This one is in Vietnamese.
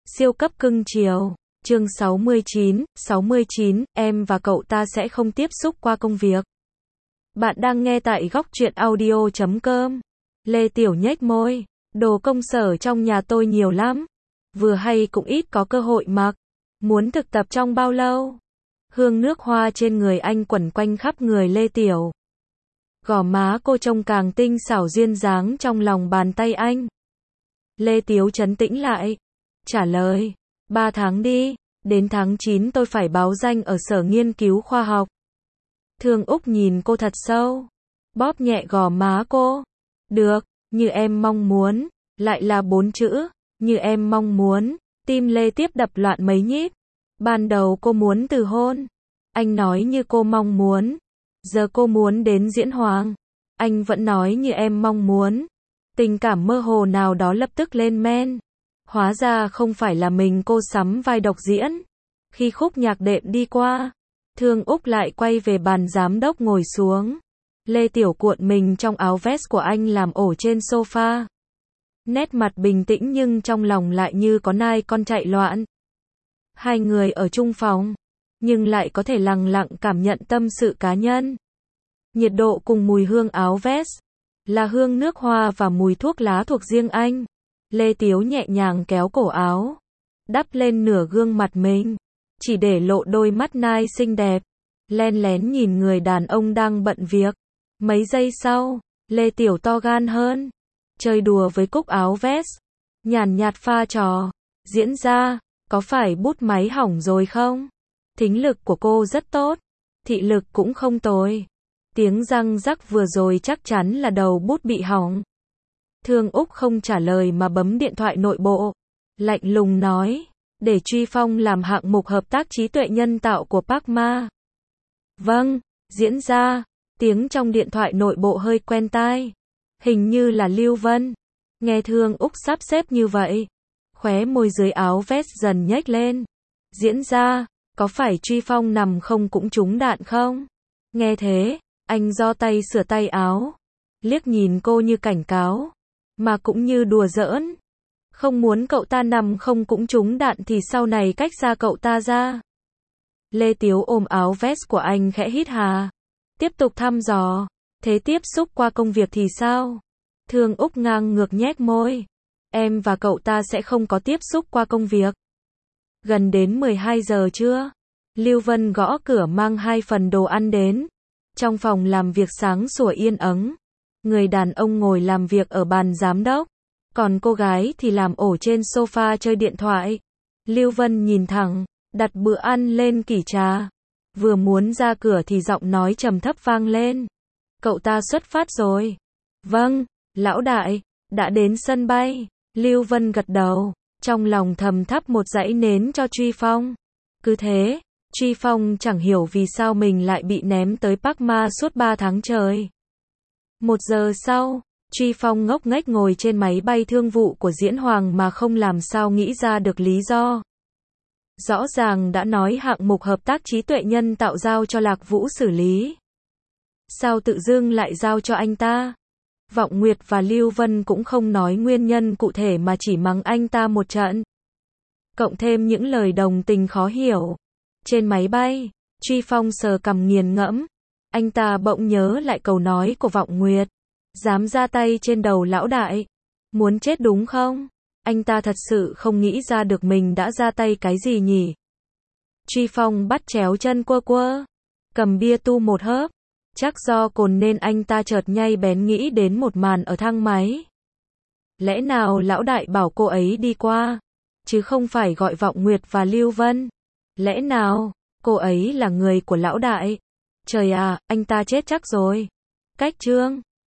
Siêu cấp cưng chiều. Chương 69, em và cậu ta sẽ không tiếp xúc qua công việc. Bạn đang nghe tại góc truyện audio.com. Lê Tiểu nhếch môi. Đồ công sở trong nhà tôi nhiều lắm. Vừa hay cũng ít có cơ hội mặc. Muốn thực tập trong bao lâu? Hương nước hoa trên người anh quẩn quanh khắp người Lê Tiểu. Gò má cô trông càng tinh xảo duyên dáng trong lòng bàn tay anh. Lê Tiểu trấn tĩnh lại. Trả lời. 3 tháng đi. Đến tháng 9 tôi phải báo danh ở sở nghiên cứu khoa học. Thương Úc nhìn cô thật sâu. Bóp nhẹ gò má cô. Được, như em mong muốn. Lại là 4 chữ. Như em mong muốn. Tim Lê tiếp đập loạn mấy nhịp. Ban đầu cô muốn từ hôn. Anh nói như cô mong muốn. Giờ cô muốn đến diễn hoàng. Anh vẫn nói như em mong muốn. Tình cảm mơ hồ nào đó lập tức lên men. Hóa ra không phải là mình cô sắm vai độc diễn. Khi khúc nhạc đệm đi qua, Thương Úc lại quay về bàn giám đốc ngồi xuống. Lê Tiểu cuộn mình trong áo vest của anh làm ổ trên sofa. Nét mặt bình tĩnh nhưng trong lòng lại như có nai con chạy loạn. Hai người ở chung phòng, nhưng lại có thể lặng lặng cảm nhận tâm sự cá nhân. Nhiệt độ cùng mùi hương áo vest, là hương nước hoa và mùi thuốc lá thuộc riêng anh. Lê Tiếu nhẹ nhàng kéo cổ áo, đắp lên nửa gương mặt mình, chỉ để lộ đôi mắt nai xinh đẹp, len lén nhìn người đàn ông đang bận việc. Mấy giây sau, Lê Tiểu to gan hơn, chơi đùa với cúc áo vest, nhàn nhạt pha trò. Diễn ra, có phải bút máy hỏng rồi không? Thính lực của cô rất tốt, thị lực cũng không tồi. Tiếng răng rắc vừa rồi chắc chắn là đầu bút bị hỏng. Thương Úc không trả lời mà bấm điện thoại nội bộ. Lạnh lùng nói, để Truy Phong làm hạng mục hợp tác trí tuệ nhân tạo của Park Ma. Vâng, diễn ra. Tiếng trong điện thoại nội bộ hơi quen tai. Hình như là Lưu Vân. Nghe Thương Úc sắp xếp như vậy, khóe môi dưới áo vest dần nhếch lên. Diễn ra, có phải Truy Phong nằm không cũng trúng đạn không? Nghe thế, anh giơ tay sửa tay áo, liếc nhìn cô như cảnh cáo, mà cũng như đùa giỡn. Không muốn cậu ta nằm không cũng trúng đạn thì sau này cách xa cậu ta ra. Lê Tiếu ôm áo vest của anh khẽ hít hà, tiếp tục thăm dò. Thế tiếp xúc qua công việc thì sao? Thương Úc ngang ngược nhếch môi. Em và cậu ta sẽ không có tiếp xúc qua công việc. Gần đến 12 giờ trưa, Lưu Vân gõ cửa mang 2 phần đồ ăn đến. Trong phòng làm việc sáng sủa yên ắng. Người đàn ông ngồi làm việc ở bàn giám đốc, còn cô gái thì làm ổ trên sofa chơi điện thoại. Lưu Vân nhìn thẳng, đặt bữa ăn lên kỷ trà. Vừa muốn ra cửa thì giọng nói trầm thấp vang lên. Cậu ta xuất phát rồi. Vâng, lão đại, đã đến sân bay. Lưu Vân gật đầu, trong lòng thầm thắp một dãy nến cho Truy Phong. Cứ thế, Truy Phong chẳng hiểu vì sao mình lại bị ném tới Park Ma suốt 3 tháng trời. 1 giờ sau, Truy Phong ngốc nghếch ngồi trên máy bay thương vụ của Diễn Hoàng mà không làm sao nghĩ ra được lý do. Rõ ràng đã nói hạng mục hợp tác trí tuệ nhân tạo giao cho Lạc Vũ xử lý. Sao tự dưng lại giao cho anh ta? Vọng Nguyệt và Lưu Vân cũng không nói nguyên nhân cụ thể mà chỉ mắng anh ta một trận. Cộng thêm những lời đồng tình khó hiểu. Trên máy bay, Truy Phong sờ cằm nghiền ngẫm. Anh ta bỗng nhớ lại câu nói của Vọng Nguyệt. Dám ra tay trên đầu lão đại. Muốn chết đúng không? Anh ta thật sự không nghĩ ra được mình đã ra tay cái gì nhỉ? Truy Phong bắt chéo chân quơ quơ, cầm bia tu một hớp. Chắc do cồn nên anh ta chợt nhay bén nghĩ đến một màn ở thang máy. Lẽ nào lão đại bảo cô ấy đi qua, chứ không phải gọi Vọng Nguyệt và Lưu Vân? Lẽ nào cô ấy là người của lão đại? Trời à, anh ta chết chắc rồi. Cách chương